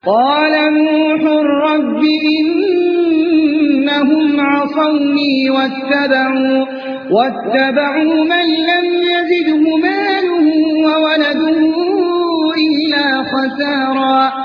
قال نوح رب إنهم عصوني واتبعوا من لم يزده ماله وولده إلا خسارا